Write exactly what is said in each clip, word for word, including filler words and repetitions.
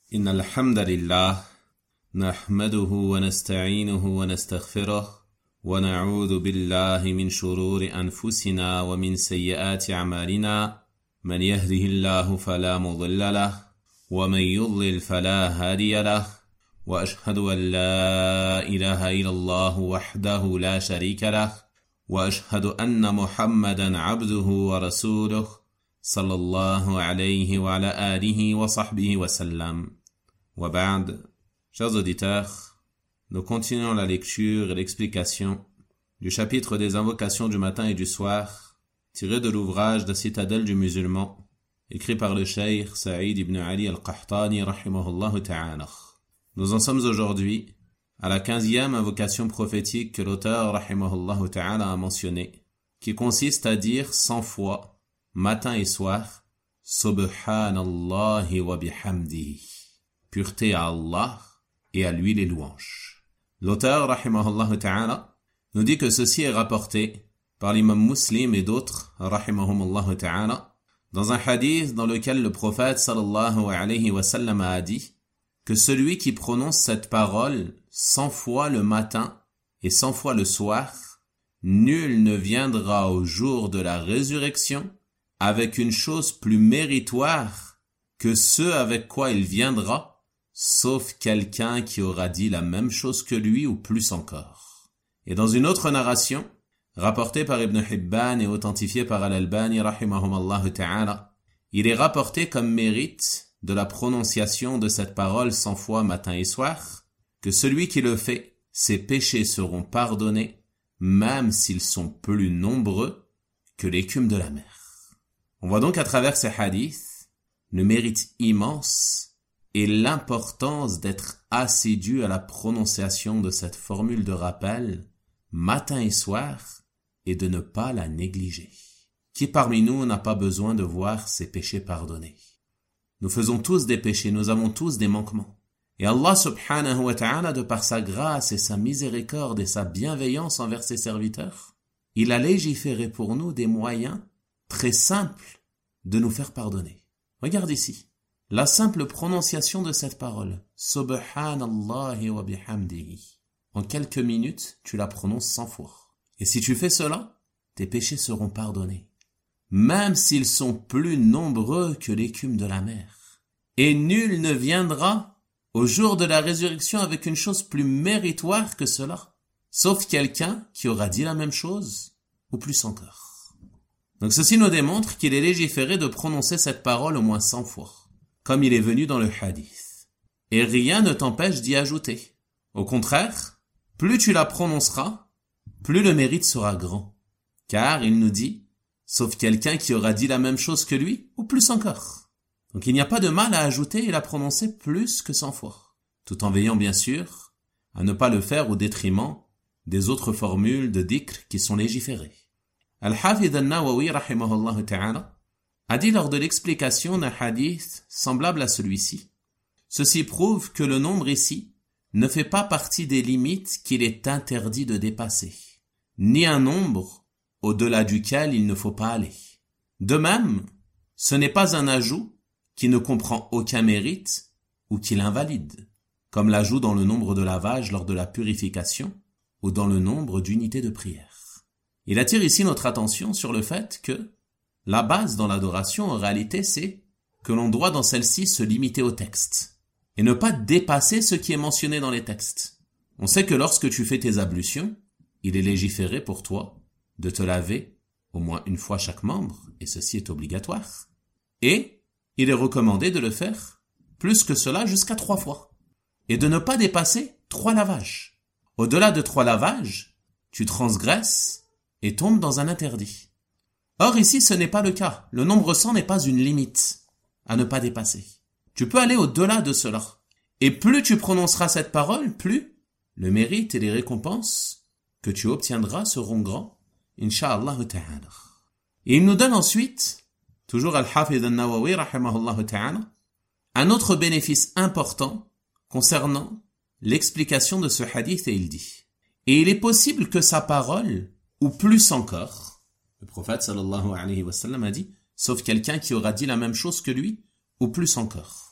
إن الحمد لله نحمده ونستعينه ونستغفره ونعوذ بالله من شرور أنفسنا ومن سيئات أعمالنا من يهده الله فلا مضل له ومن يضلل فلا هادي له وأشهد أن لا إله إلا الله وحده لا شريك له وأشهد أن محمدا عبده ورسوله صلى الله عليه وعلى آله وصحبه وسلم. وبعد, chers auditeurs, nous continuons la lecture et l'explication du chapitre des invocations du matin et du soir, tiré de l'ouvrage de Citadelle du musulman, écrit par le cheikh Saïd ibn Ali al-Qahtani rahimahullah ta'ala. Nous en sommes aujourd'hui à la quinzième invocation prophétique que l'auteur rahimahullah ta'ala a mentionnée, qui consiste à dire cent fois, matin et soir, Subhanallahi wa bihamdihi. Pureté à Allah et à lui les louanges. L'auteur, rahimahullah ta'ala, nous dit que ceci est rapporté par l'imam Muslim et d'autres, rahimahumullah ta'ala, dans un hadith dans lequel le prophète sallallahu alayhi wa sallam a dit que celui qui prononce cette parole cent fois le matin et cent fois le soir, nul ne viendra au jour de la résurrection avec une chose plus méritoire que ce avec quoi il viendra, sauf quelqu'un qui aura dit la même chose que lui ou plus encore. Et dans une autre narration, rapportée par Ibn Hibban et authentifiée par Al-Albani rahimahumallahu ta'ala, il est rapporté comme mérite de la prononciation de cette parole cent fois matin et soir, que celui qui le fait, ses péchés seront pardonnés, même s'ils sont plus nombreux que l'écume de la mer. On voit donc à travers ces hadiths le mérite immense et l'importance d'être assidu à la prononciation de cette formule de rappel matin et soir et de ne pas la négliger. Qui parmi nous n'a pas besoin de voir ses péchés pardonnés? Nous faisons tous des péchés, nous avons tous des manquements. Et Allah subhanahu wa ta'ala, de par sa grâce et sa miséricorde et sa bienveillance envers ses serviteurs, il a légiféré pour nous des moyens très simples de nous faire pardonner. Regarde ici. La simple prononciation de cette parole, Subhanallahi wa bihamdihi. En quelques minutes, tu la prononces cent fois. Et si tu fais cela, tes péchés seront pardonnés, même s'ils sont plus nombreux que l'écume de la mer. Et nul ne viendra au jour de la résurrection avec une chose plus méritoire que cela, sauf quelqu'un qui aura dit la même chose, ou plus encore. Donc ceci nous démontre qu'il est légiféré de prononcer cette parole au moins cent fois. Comme il est venu dans le hadith. Et rien ne t'empêche d'y ajouter. Au contraire, plus tu la prononceras, plus le mérite sera grand. Car il nous dit, sauf quelqu'un qui aura dit la même chose que lui, ou plus encore. Donc il n'y a pas de mal à ajouter et la prononcer plus que cent fois. Tout en veillant bien sûr à ne pas le faire au détriment des autres formules de dhikr qui sont légiférées. Al-Hafidh al-Nawawi rahimahullah ta'ala a dit lors de l'explication d'un hadith semblable à celui-ci. Ceci prouve que le nombre ici ne fait pas partie des limites qu'il est interdit de dépasser, ni un nombre au-delà duquel il ne faut pas aller. De même, ce n'est pas un ajout qui ne comprend aucun mérite ou qui l'invalide, comme l'ajout dans le nombre de lavage lors de la purification ou dans le nombre d'unités de prière. Il attire ici notre attention sur le fait que la base dans l'adoration, en réalité, c'est que l'on doit dans celle-ci se limiter au texte et ne pas dépasser ce qui est mentionné dans les textes. On sait que lorsque tu fais tes ablutions, il est légiféré pour toi de te laver au moins une fois chaque membre, et ceci est obligatoire. Et il est recommandé de le faire plus que cela jusqu'à trois fois, et de ne pas dépasser trois lavages. Au-delà de trois lavages, tu transgresses et tombes dans un interdit. Or ici, ce n'est pas le cas. Le nombre cent n'est pas une limite à ne pas dépasser. Tu peux aller au-delà de cela. Et plus tu prononceras cette parole, plus le mérite et les récompenses que tu obtiendras seront grands, incha'Allah ta'ala. Et il nous donne ensuite, toujours Al-Hafidh al-Nawawi rahimahullah ta'ala, un autre bénéfice important concernant l'explication de ce hadith, et il dit, et il est possible que sa parole, ou plus encore, le prophète sallallahu alayhi wa sallam a dit, sauf quelqu'un qui aura dit la même chose que lui, ou plus encore.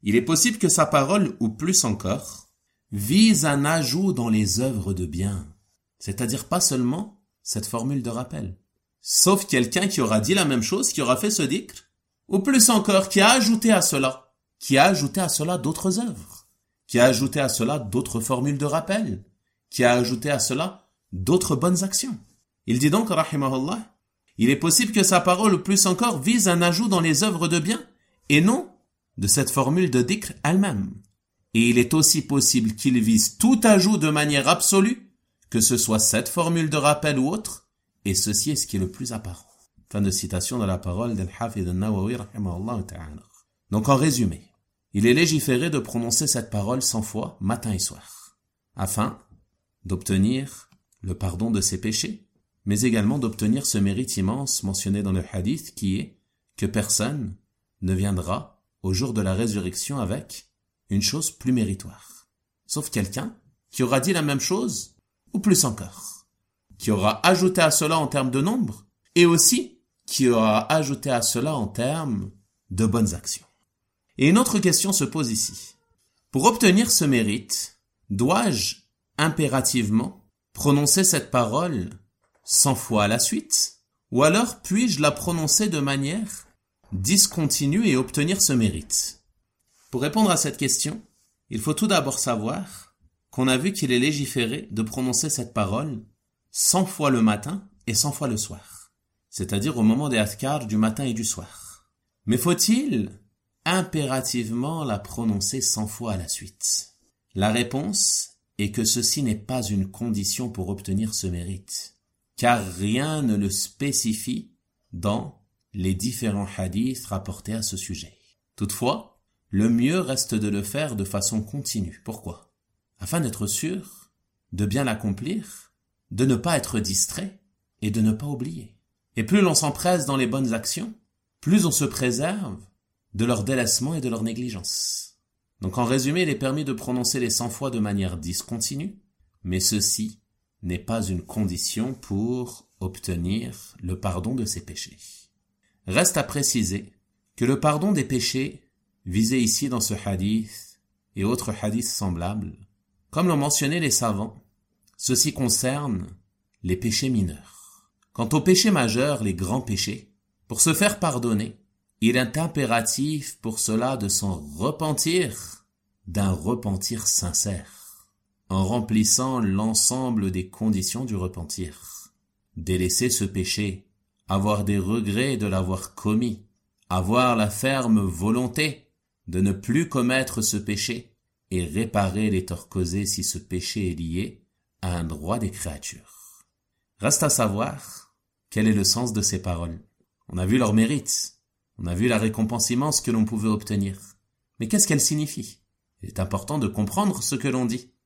il est possible que sa parole, ou plus encore, vise un ajout dans les œuvres de bien. C'est-à-dire pas seulement cette formule de rappel. Sauf quelqu'un qui aura dit la même chose, qui aura fait ce dhikr, ou plus encore, qui a ajouté à cela, qui a ajouté à cela d'autres œuvres, qui a ajouté à cela d'autres formules de rappel, qui a ajouté à cela d'autres bonnes actions. Il dit donc, rahimahullah, il est possible que sa parole, ou plus encore, vise un ajout dans les œuvres de bien, et non de cette formule de dhikr elle-même. Et il est aussi possible qu'il vise tout ajout de manière absolue, que ce soit cette formule de rappel ou autre, et ceci est ce qui est le plus apparent. Fin de citation de la parole d'Al-Hafidh al-Nawawi, rahimahullah ta'ala. Donc en résumé, il est légiféré de prononcer cette parole cent fois, matin et soir, afin d'obtenir le pardon de ses péchés, mais également d'obtenir ce mérite immense mentionné dans le hadith qui est que personne ne viendra au jour de la résurrection avec une chose plus méritoire, sauf quelqu'un qui aura dit la même chose, ou plus encore, qui aura ajouté à cela en termes de nombre, et aussi qui aura ajouté à cela en termes de bonnes actions. Et une autre question se pose ici. Pour obtenir ce mérite, dois-je impérativement prononcer cette parole cent fois à la suite, ou alors puis-je la prononcer de manière discontinue et obtenir ce mérite? Pour répondre à cette question, il faut tout d'abord savoir qu'on a vu qu'il est légiféré de prononcer cette parole cent fois le matin et cent fois le soir, c'est-à-dire au moment des adhkar du matin et du soir. Mais faut-il impérativement la prononcer cent fois à la suite? La réponse est que ceci n'est pas une condition pour obtenir ce mérite, car rien ne le spécifie dans les différents hadiths rapportés à ce sujet. Toutefois, le mieux reste de le faire de façon continue. Pourquoi? Afin d'être sûr de bien l'accomplir, de ne pas être distrait et de ne pas oublier. Et plus l'on s'empresse dans les bonnes actions, plus on se préserve de leur délaissement et de leur négligence. Donc en résumé, il est permis de prononcer les cent fois de manière discontinue, mais ceci n'est pas une condition pour obtenir le pardon de ses péchés. Reste à préciser que le pardon des péchés visé ici dans ce hadith et autres hadiths semblables, comme l'ont mentionné les savants, ceci concerne les péchés mineurs. Quant aux péchés majeurs, les grands péchés, pour se faire pardonner, il est impératif pour cela de s'en repentir, d'un repentir sincère, en remplissant l'ensemble des conditions du repentir. Délaisser ce péché, avoir des regrets de l'avoir commis, avoir la ferme volonté de ne plus commettre ce péché et réparer les torts causés si ce péché est lié à un droit des créatures. Reste à savoir quel est le sens de ces paroles. On a vu leur mérite, on a vu la récompense immense que l'on pouvait obtenir. Mais qu'est-ce qu'elle signifie? Il est important de comprendre ce que l'on dit.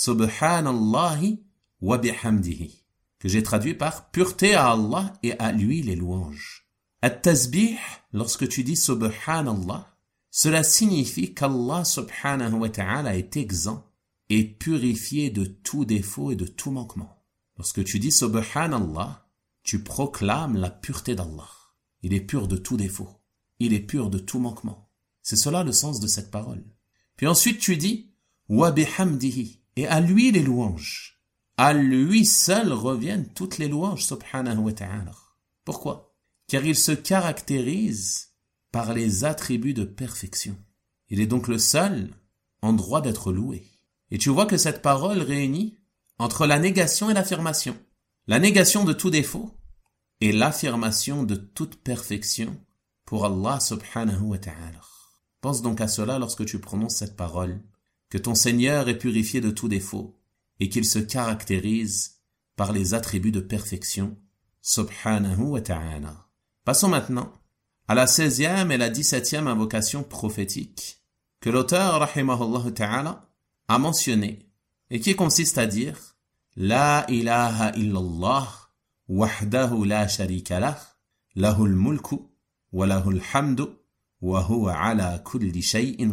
Subhanallahi wa bihamdihi, que j'ai traduit par pureté à Allah et à lui les louanges. At-tasbih, lorsque tu dis Subhanallah, cela signifie qu'Allah subhanahu wa ta'ala est exempt et purifié de tout défaut et de tout manquement. Lorsque tu dis Subhanallah, tu proclames la pureté d'Allah. Il est pur de tout défaut. Il est pur de tout manquement. C'est cela le sens de cette parole. Puis ensuite tu dis wa bihamdihi, et à lui les louanges. À lui seul reviennent toutes les louanges subhanahu wa ta'ala. Pourquoi? Car il se caractérise par les attributs de perfection. Il est donc le seul en droit d'être loué. Et tu vois que cette parole réunit entre la négation et l'affirmation. La négation de tout défaut et l'affirmation de toute perfection pour Allah subhanahu wa ta'ala. Pense donc à cela lorsque tu prononces cette parole, que ton Seigneur est purifié de tout défaut et qu'il se caractérise par les attributs de perfection subhanahu wa ta'ala. Passons maintenant à la seizième et la dix-septième invocation prophétique que l'auteur rahimahullah ta'ala a mentionné et qui consiste à dire La ilaha illallah wahdahu la sharika lah lahul mulku wa lahul hamdu wa huwa ala kulli shay'in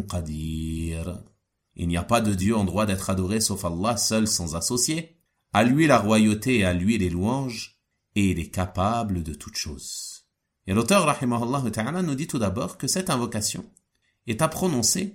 qadir. Il n'y a pas de Dieu en droit d'être adoré sauf Allah seul sans associé. À lui la royauté et à lui les louanges, et il est capable de toutes choses. Et l'auteur rahimahullah ta'ala nous dit tout d'abord que cette invocation est à prononcer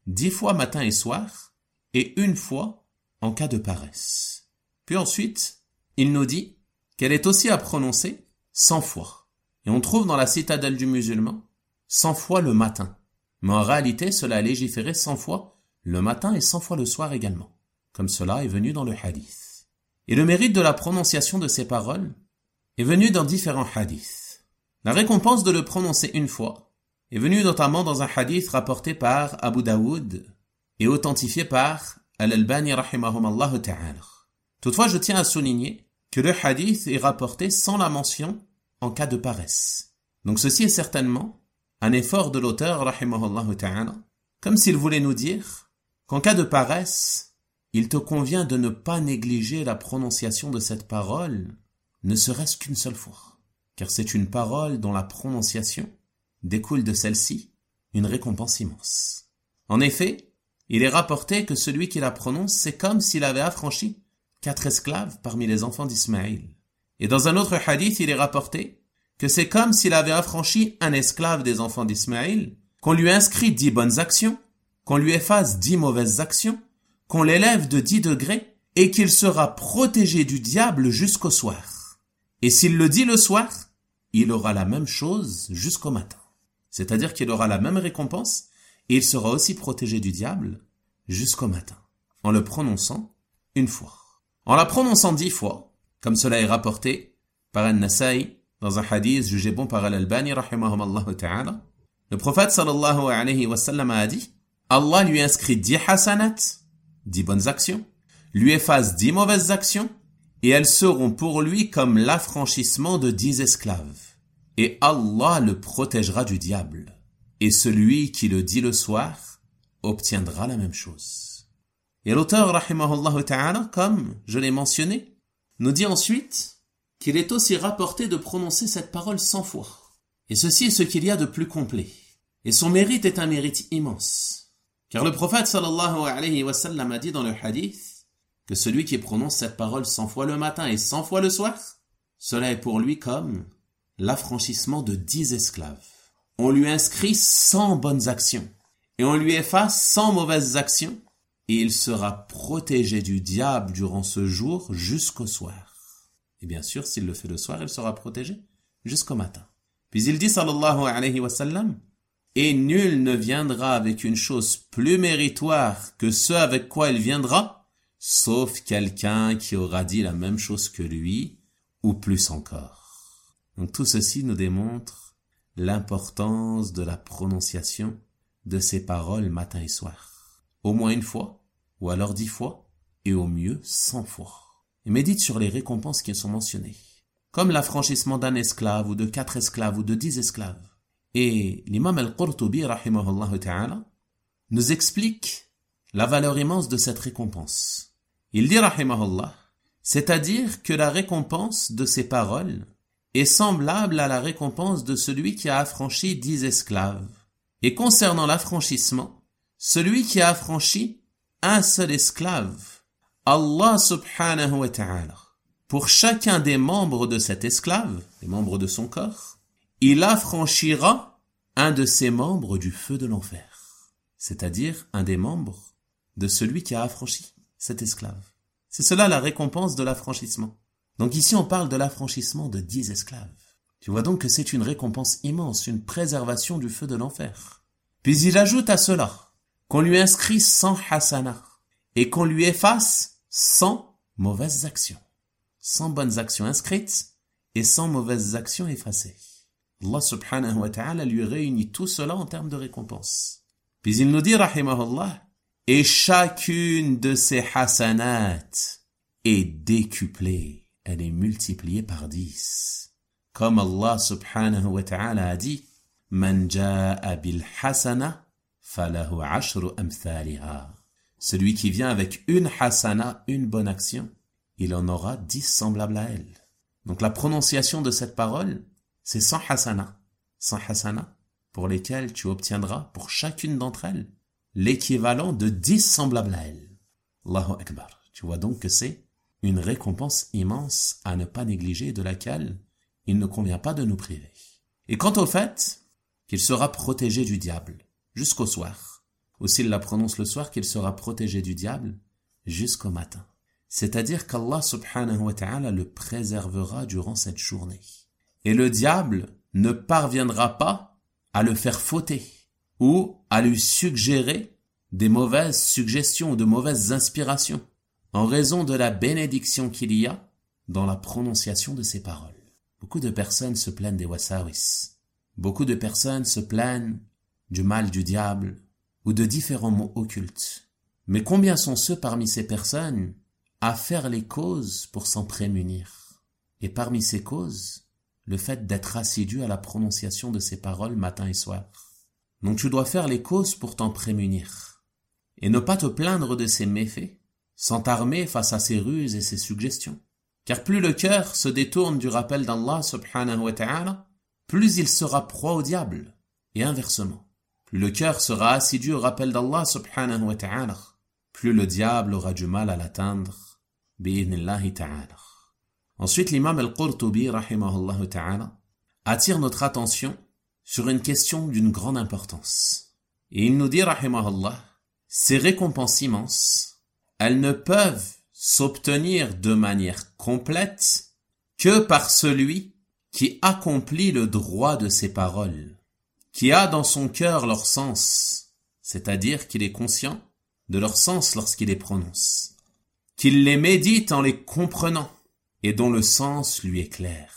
dix fois matin et soir, et une fois en cas de paresse. Puis ensuite, il nous dit qu'elle est aussi à prononcer cent fois. Et on trouve dans la citadelle du musulman cent fois le matin. Mais en réalité, cela est légiféré cent fois le matin et cent fois le soir également, comme cela est venu dans le hadith. Et le mérite de la prononciation de ces paroles est venu dans différents hadiths. La récompense de le prononcer une fois est venue notamment dans un hadith rapporté par Abu Daoud et authentifié par Al-Albani rahimahumallahu ta'ala. Toutefois, je tiens à souligner que le hadith est rapporté sans la mention en cas de paresse. Donc ceci est certainement un effort de l'auteur rahimahullahu ta'ala, comme s'il voulait nous dire qu'en cas de paresse, il te convient de ne pas négliger la prononciation de cette parole, ne serait-ce qu'une seule fois, car c'est une parole dont la prononciation découle de celle-ci une récompense immense. En effet, il est rapporté que celui qui la prononce, c'est comme s'il avait affranchi quatre esclaves parmi les enfants d'Ismaïl. Et dans un autre hadith, il est rapporté que c'est comme s'il avait affranchi un esclave des enfants d'Ismaïl, qu'on lui inscrit dix bonnes actions, qu'on lui efface dix mauvaises actions, qu'on l'élève de dix degrés, et qu'il sera protégé du diable jusqu'au soir. Et s'il le dit le soir, il aura la même chose jusqu'au matin. C'est-à-dire qu'il aura la même récompense, et il sera aussi protégé du diable jusqu'au matin, en le prononçant une fois. En la prononçant dix fois, comme cela est rapporté par An-Nasa'i, dans un hadith jugé bon par Al-Albani rahimahumallahu ta'ala, le prophète sallallahu alayhi wa sallam a dit, Allah lui inscrit dix hasanat, dix bonnes actions, lui efface dix mauvaises actions, et elles seront pour lui comme l'affranchissement de dix esclaves. Et Allah le protégera du diable. Et celui qui le dit le soir obtiendra la même chose. Et l'auteur rahimahullahu ta'ala, comme je l'ai mentionné, nous dit ensuite qu'il est aussi rapporté de prononcer cette parole cent fois. Et ceci est ce qu'il y a de plus complet. Et son mérite est un mérite immense. Car le prophète sallallahu alayhi wa sallam a dit dans le hadith que celui qui prononce cette parole cent fois le matin et cent fois le soir, cela est pour lui comme l'affranchissement de dix esclaves. On lui inscrit cent bonnes actions et on lui efface cent mauvaises actions et il sera protégé du diable durant ce jour jusqu'au soir. Et bien sûr, s'il le fait le soir, il sera protégé jusqu'au matin. Puis il dit sallallahu alayhi wa sallam, et nul ne viendra avec une chose plus méritoire que ce avec quoi il viendra, sauf quelqu'un qui aura dit la même chose que lui, ou plus encore. Donc tout ceci nous démontre l'importance de la prononciation de ces paroles matin et soir. Au moins une fois, ou alors dix fois, et au mieux cent fois. Et médite sur les récompenses qui sont mentionnées, comme l'affranchissement d'un esclave, ou de quatre esclaves, ou de dix esclaves. Et l'imam al-Qurtubi, rahimahullah ta'ala, nous explique la valeur immense de cette récompense. Il dit, rahimahullah, c'est-à-dire que la récompense de ces paroles est semblable à la récompense de celui qui a affranchi dix esclaves. Et concernant l'affranchissement, celui qui a affranchi un seul esclave, Allah subhanahu wa ta'ala, pour chacun des membres de cet esclave, les membres de son corps, il affranchira un de ses membres du feu de l'enfer. C'est-à-dire un des membres de celui qui a affranchi cet esclave. C'est cela la récompense de l'affranchissement. Donc ici on parle de l'affranchissement de dix esclaves. Tu vois donc que c'est une récompense immense, une préservation du feu de l'enfer. Puis il ajoute à cela qu'on lui inscrit cent hasanah et qu'on lui efface cent mauvaises actions. cent bonnes actions inscrites et cent mauvaises actions effacées. Allah subhanahu wa ta'ala lui réunit tout cela en termes de récompense. Puis il nous dit, rahimahullah, et chacune de ces hasanat est décuplée, elle est multipliée par dix. Comme Allah subhanahu wa ta'ala a dit, man ja'a bil hasana falahu ashru amthaliha. Celui qui vient avec une hasana, une bonne action, il en aura dix semblables à elle. Donc la prononciation de cette parole, c'est cent hasana. cent hasana pour lesquelles tu obtiendras pour chacune d'entre elles l'équivalent de dix semblables à elle. Allahu Akbar. Tu vois donc que c'est une récompense immense à ne pas négliger, de laquelle il ne convient pas de nous priver. Et quant au fait qu'il sera protégé du diable jusqu'au soir, ou s'il la prononce le soir, qu'il sera protégé du diable jusqu'au matin. C'est-à-dire qu'Allah subhanahu wa ta'ala le préservera durant cette journée. Et le diable ne parviendra pas à le faire fauter ou à lui suggérer des mauvaises suggestions ou de mauvaises inspirations en raison de la bénédiction qu'il y a dans la prononciation de ces paroles. Beaucoup de personnes se plaignent des wasawis. Beaucoup de personnes se plaignent du mal du diable ou de différents mots occultes. Mais combien sont ceux parmi ces personnes à faire les causes pour s'en prémunir? Et parmi ces causes, le fait d'être assidu à la prononciation de ces paroles matin et soir. Donc tu dois faire les causes pour t'en prémunir et ne pas te plaindre de ces méfaits sans t'armer face à ces ruses et ces suggestions. Car plus le cœur se détourne du rappel d'Allah subhanahu wa ta'ala, plus il sera proie au diable, et inversement. Plus le cœur sera assidu au rappel d'Allah subhanahu wa ta'ala, plus le diable aura du mal à l'atteindre, bi'idhnillahi ta'ala. Ensuite, l'imam al-Qurtubi, rahimahullah ta'ala, attire notre attention sur une question d'une grande importance. Et il nous dit, rahimahullah, ces récompenses immenses, elles ne peuvent s'obtenir de manière complète que par celui qui accomplit le droit de ces paroles, qui a dans son cœur leur sens, c'est-à-dire qu'il est conscient de leur sens lorsqu'il les prononce, qu'il les médite en les comprenant et dont le sens lui est clair.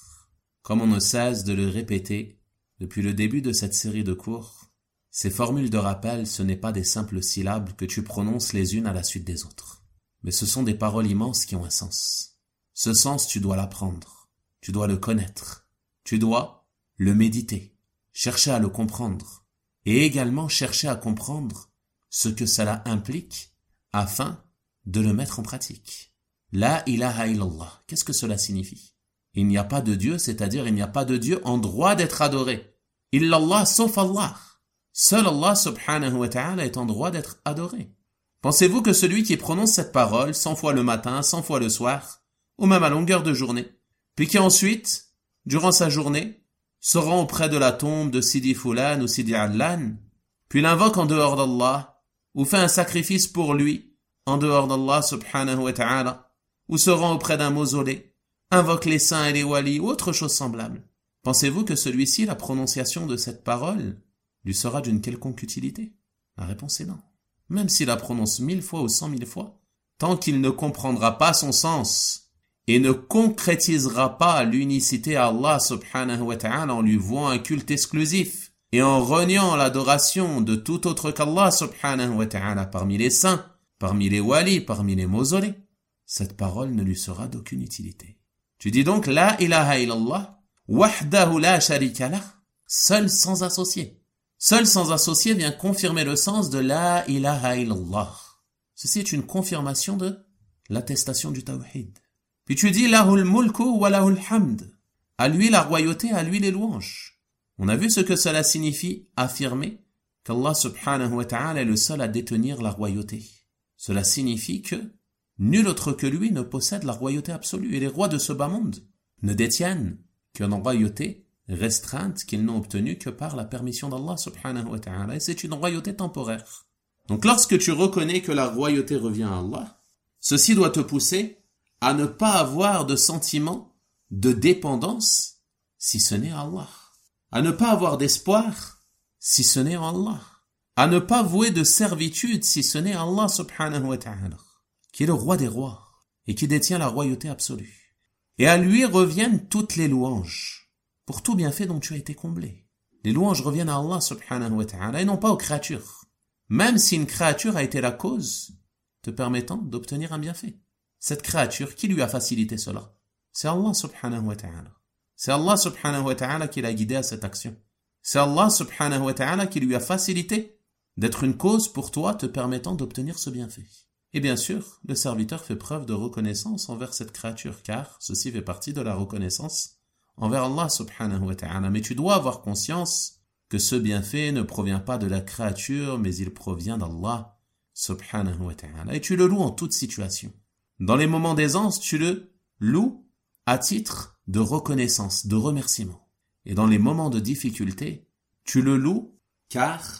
Comme on ne cesse de le répéter depuis le début de cette série de cours, ces formules de rappel, ce n'est pas des simples syllabes que tu prononces les unes à la suite des autres. Mais ce sont des paroles immenses qui ont un sens. Ce sens, tu dois l'apprendre. Tu dois le connaître. Tu dois le méditer. Chercher à le comprendre. Et également chercher à comprendre ce que cela implique afin de le mettre en pratique. La ilaha illallah. Qu'est-ce que cela signifie? Il n'y a pas de Dieu, c'est-à-dire il n'y a pas de Dieu en droit d'être adoré. Illallah, sauf Allah. Seul Allah subhanahu wa ta'ala est en droit d'être adoré. Pensez-vous que celui qui prononce cette parole cent fois le matin, cent fois le soir, ou même à longueur de journée, puis qui ensuite, durant sa journée, se rend auprès de la tombe de Sidi Fulan ou Sidi Allan, puis l'invoque en dehors d'Allah, ou fait un sacrifice pour lui, en dehors d'Allah subhanahu wa ta'ala, ou se rend auprès d'un mausolée, invoque les saints et les walis, ou autre chose semblable. Pensez-vous que celui-ci, la prononciation de cette parole, lui sera d'une quelconque utilité? La réponse est non. Même s'il la prononce mille fois ou cent mille fois, tant qu'il ne comprendra pas son sens et ne concrétisera pas l'unicité à Allah subhanahu wa ta'ala en lui vouant un culte exclusif et en reniant l'adoration de tout autre qu'Allah subhanahu wa ta'ala parmi les saints, parmi les walis, parmi les mausolées, cette parole ne lui sera d'aucune utilité. Tu dis donc la ilaha illallah, wahdahu la sharika lah, seul sans associé. Seul sans associé vient confirmer le sens de la ilaha illallah. Ceci est une confirmation de l'attestation du tawhid. Puis tu dis lahul mulku wa lahul hamd. À lui la royauté, à lui les louanges. On a vu ce que cela signifie affirmer qu'Allah subhanahu wa ta'ala est le seul à détenir la royauté. Cela signifie que nul autre que lui ne possède la royauté absolue et les rois de ce bas monde ne détiennent qu'une royauté restreinte qu'ils n'ont obtenue que par la permission d'Allah subhanahu wa ta'ala, et c'est une royauté temporaire. Donc lorsque tu reconnais que la royauté revient à Allah, ceci doit te pousser à ne pas avoir de sentiment de dépendance si ce n'est Allah, à ne pas avoir d'espoir si ce n'est en Allah, à ne pas vouer de servitude si ce n'est Allah subhanahu wa ta'ala, qui est le roi des rois et qui détient la royauté absolue. Et à lui reviennent toutes les louanges pour tout bienfait dont tu as été comblé. Les louanges reviennent à Allah subhanahu wa ta'ala et non pas aux créatures. Même si une créature a été la cause te permettant d'obtenir un bienfait. Cette créature, qui lui a facilité cela? C'est Allah subhanahu wa ta'ala. C'est Allah subhanahu wa ta'ala qui l'a guidé à cette action. C'est Allah subhanahu wa ta'ala qui lui a facilité d'être une cause pour toi te permettant d'obtenir ce bienfait. Et bien sûr, le serviteur fait preuve de reconnaissance envers cette créature, car ceci fait partie de la reconnaissance envers Allah subhanahu wa ta'ala. Mais tu dois avoir conscience que ce bienfait ne provient pas de la créature, mais il provient d'Allah subhanahu wa ta'ala. Et tu le loues en toute situation. Dans les moments d'aisance, tu le loues à titre de reconnaissance, de remerciement. Et dans les moments de difficulté, tu le loues car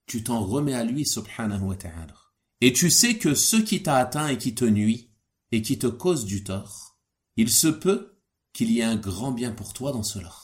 tu t'en remets à lui subhanahu wa ta'ala. Et tu sais que ce qui t'a atteint et qui te nuit et qui te cause du tort, il se peut qu'il y ait un grand bien pour toi dans cela,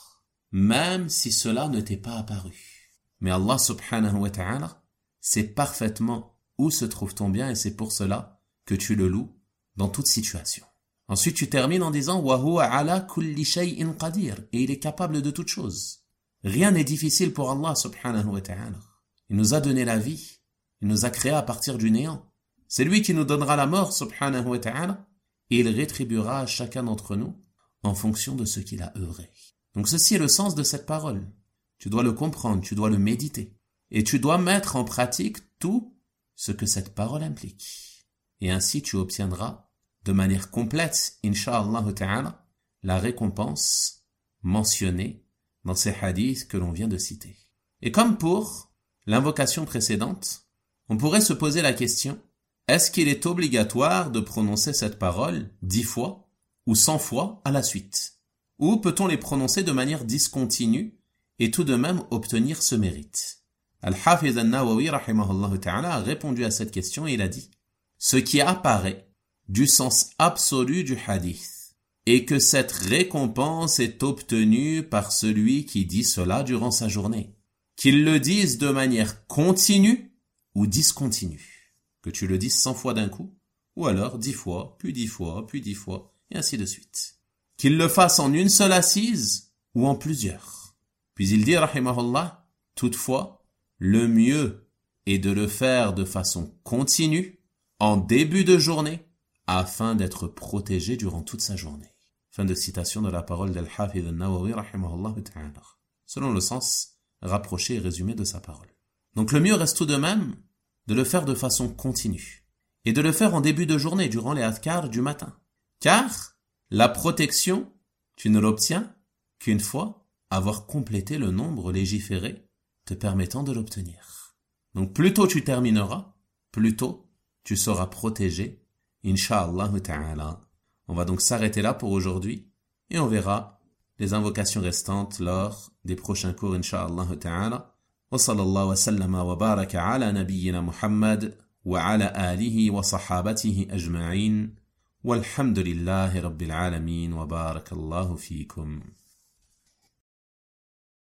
même si cela ne t'est pas apparu. Mais Allah subhanahu wa ta'ala sait parfaitement où se trouve ton bien et c'est pour cela que tu le loues dans toute situation. Ensuite, tu termines en disant « Wa huwa ala kulli shay'in qadir » et il est capable de toutes choses. Rien n'est difficile pour Allah subhanahu wa ta'ala. Il nous a donné la vie, il nous a créés à partir du néant. C'est lui qui nous donnera la mort subhanahu wa ta'ala et il rétribuera à chacun d'entre nous en fonction de ce qu'il a œuvré. Donc ceci est le sens de cette parole. Tu dois le comprendre, tu dois le méditer et tu dois mettre en pratique tout ce que cette parole implique. Et ainsi tu obtiendras de manière complète, incha'Allah ta'ala, la récompense mentionnée dans ces hadiths que l'on vient de citer. Et comme pour l'invocation précédente, on pourrait se poser la question, est-ce qu'il est obligatoire de prononcer cette parole dix fois ou cent fois à la suite? Ou peut-on les prononcer de manière discontinue et tout de même obtenir ce mérite? Al-Hafiz al-Nawawi rahimahullah ta'ala a répondu à cette question et il a dit, ce qui apparaît du sens absolu du hadith, et que cette récompense est obtenue par celui qui dit cela durant sa journée, qu'il le dise de manière continue ou discontinue, que tu le dises cent fois d'un coup, ou alors dix fois, puis dix fois, puis dix fois, et ainsi de suite. Qu'il le fasse en une seule assise ou en plusieurs. Puis il dit, rahimahullah, toutefois, le mieux est de le faire de façon continue, en début de journée, afin d'être protégé durant toute sa journée. Fin de citation de la parole d'Al-Hafidh al-Nawawi rahimahullah ta'ala, selon le sens rapproché et résumé de sa parole. Donc le mieux reste tout de même de le faire de façon continue et de le faire en début de journée durant les adhkar du matin. Car la protection, tu ne l'obtiens qu'une fois avoir complété le nombre légiféré te permettant de l'obtenir. Donc plus tôt tu termineras, plus tôt tu seras protégé, incha'Allah ta'ala. On va donc s'arrêter là pour aujourd'hui et on verra les invocations restantes lors des prochains cours, incha'Allah ta'ala. Wa sallallahu wa sallama wa baraka ala nabiyyina Muhammad wa ala alihi wa sahabatihi ajma'in. Walhamdulillahi rabbil alamin wa barakallahu fikum.